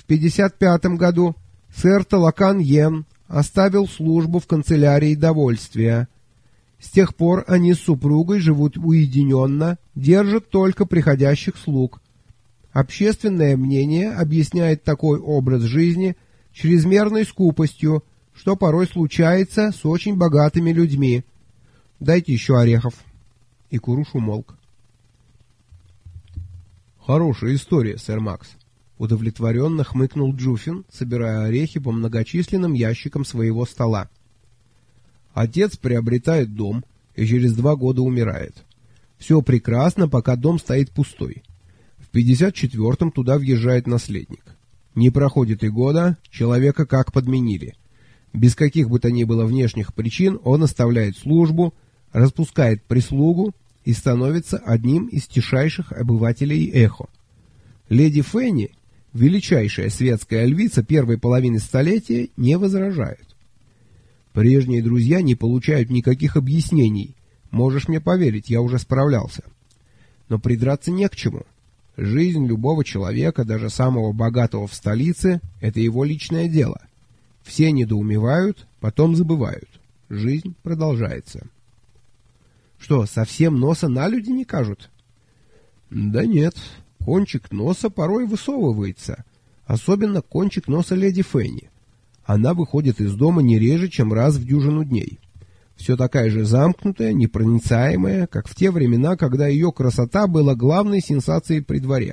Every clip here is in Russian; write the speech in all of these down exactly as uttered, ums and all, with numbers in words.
пятьдесят пятом году сэр Талакан Йен оставил службу в канцелярии довольствия. С тех пор они с супругой живут уединенно, держат только приходящих слуг. Общественное мнение объясняет такой образ жизни чрезмерной скупостью, что порой случается с очень богатыми людьми. Дайте еще орехов. И Куруш умолк. Хорошая история, сэр Макс. Удовлетворенно хмыкнул Джуфин, собирая орехи по многочисленным ящикам своего стола. Отец приобретает дом и через два года умирает. Все прекрасно, пока дом стоит пустой. В пятьдесят четвёртом туда въезжает наследник. Не проходит и года, человека как подменили. Без каких бы то ни было внешних причин он оставляет службу, распускает прислугу и становится одним из тишайших обывателей Эхо. Леди Фенни, величайшая светская львица первой половины столетия, не возражает. Прежние друзья не получают никаких объяснений. Можешь мне поверить, я уже справлялся. Но придраться не к чему. Жизнь любого человека, даже самого богатого в столице, это его личное дело. Все недоумевают, потом забывают. Жизнь продолжается. Что, совсем носа на люди не кажут? Да нет, кончик носа порой высовывается. Особенно кончик носа леди Фенни. Она выходит из дома не реже, чем раз в дюжину дней. Все такая же замкнутая, непроницаемая, как в те времена, когда ее красота была главной сенсацией при дворе.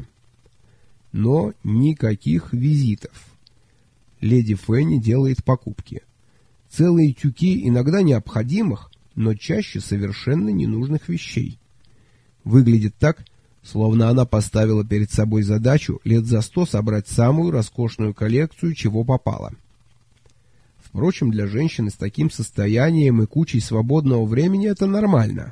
Но никаких визитов. Леди Фенни делает покупки. Целые тюки иногда необходимых, но чаще совершенно ненужных вещей. Выглядит так, словно она поставила перед собой задачу лет за сто собрать самую роскошную коллекцию, чего попало. Впрочем, для женщины с таким состоянием и кучей свободного времени это нормально.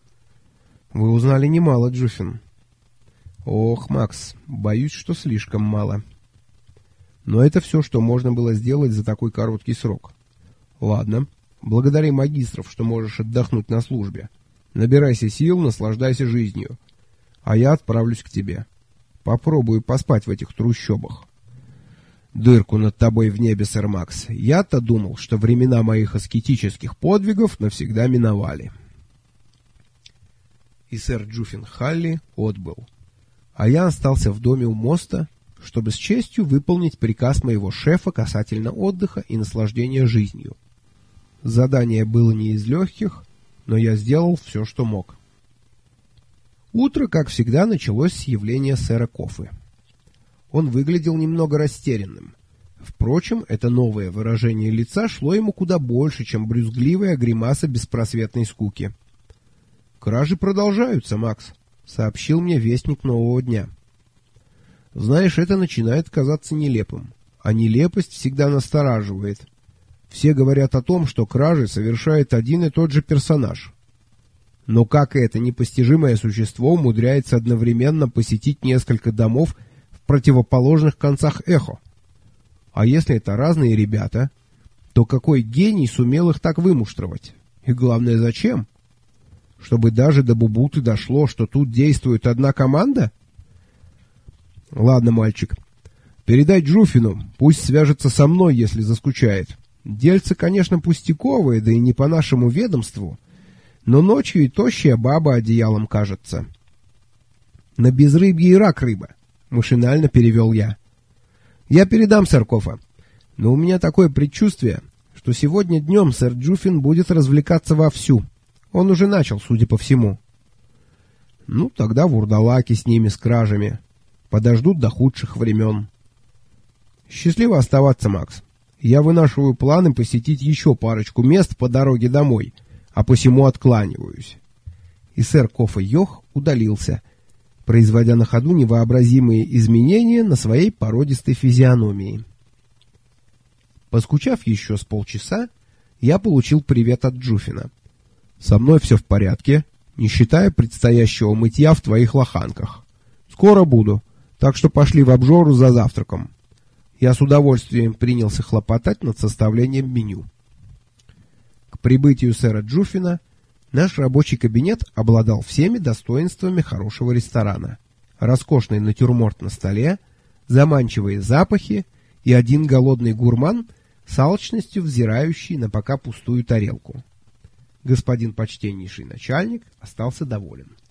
Вы узнали немало, Джуфин. Ох, Макс, боюсь, что слишком мало. Но это все, что можно было сделать за такой короткий срок. Ладно, благодари магистров, что можешь отдохнуть на службе. Набирайся сил, наслаждайся жизнью. А я отправлюсь к тебе. Попробую поспать в этих трущобах. Дырку над тобой в небе, сэр Макс. Я-то думал, что времена моих аскетических подвигов навсегда миновали. И сэр Джуфин Халли отбыл. А я остался в доме у моста, чтобы с честью выполнить приказ моего шефа касательно отдыха и наслаждения жизнью. Задание было не из легких, но я сделал все, что мог. Утро, как всегда, началось с явления сэра Кофы. Он выглядел немного растерянным. Впрочем, это новое выражение лица шло ему куда больше, чем брюзгливая гримаса беспросветной скуки. «Кражи продолжаются, Макс», — сообщил мне вестник нового дня. «Знаешь, это начинает казаться нелепым, а нелепость всегда настораживает. Все говорят о том, что кражи совершает один и тот же персонаж. Но как это непостижимое существо умудряется одновременно посетить несколько домов в противоположных концах Эхо? А если это разные ребята, то какой гений сумел их так вымуштровать? И главное, зачем? Чтобы даже до Бубуты дошло, что тут действует одна команда? Ладно, мальчик, передай Джуфину, пусть свяжется со мной, если заскучает. Дельце, конечно, пустяковое, да и не по нашему ведомству, но ночью и тощая баба одеялом кажется. На безрыбье и рак рыба, машинально перевел я. Я передам, сэр Кофа, но у меня такое предчувствие, что сегодня днем сэр Джуфин будет развлекаться вовсю. Он уже начал, судя по всему. Ну, тогда вурдалаки с ними, с кражами. Подождут до худших времен. Счастливо оставаться, Макс. Я вынашиваю планы посетить еще парочку мест по дороге домой, а посему откланиваюсь. И сэр Кофа Йох удалился, производя на ходу невообразимые изменения на своей породистой физиономии. Поскучав еще с полчаса, я получил привет от Джуфина. «Со мной все в порядке, не считая предстоящего мытья в твоих лоханках. Скоро буду, так что пошли в обжору за завтраком». Я с удовольствием принялся хлопотать над составлением меню. К прибытию сэра Джуфина наш рабочий кабинет обладал всеми достоинствами хорошего ресторана. Роскошный натюрморт на столе, заманчивые запахи и один голодный гурман, с алчностью взирающий на пока пустую тарелку. Господин почтеннейший начальник остался доволен.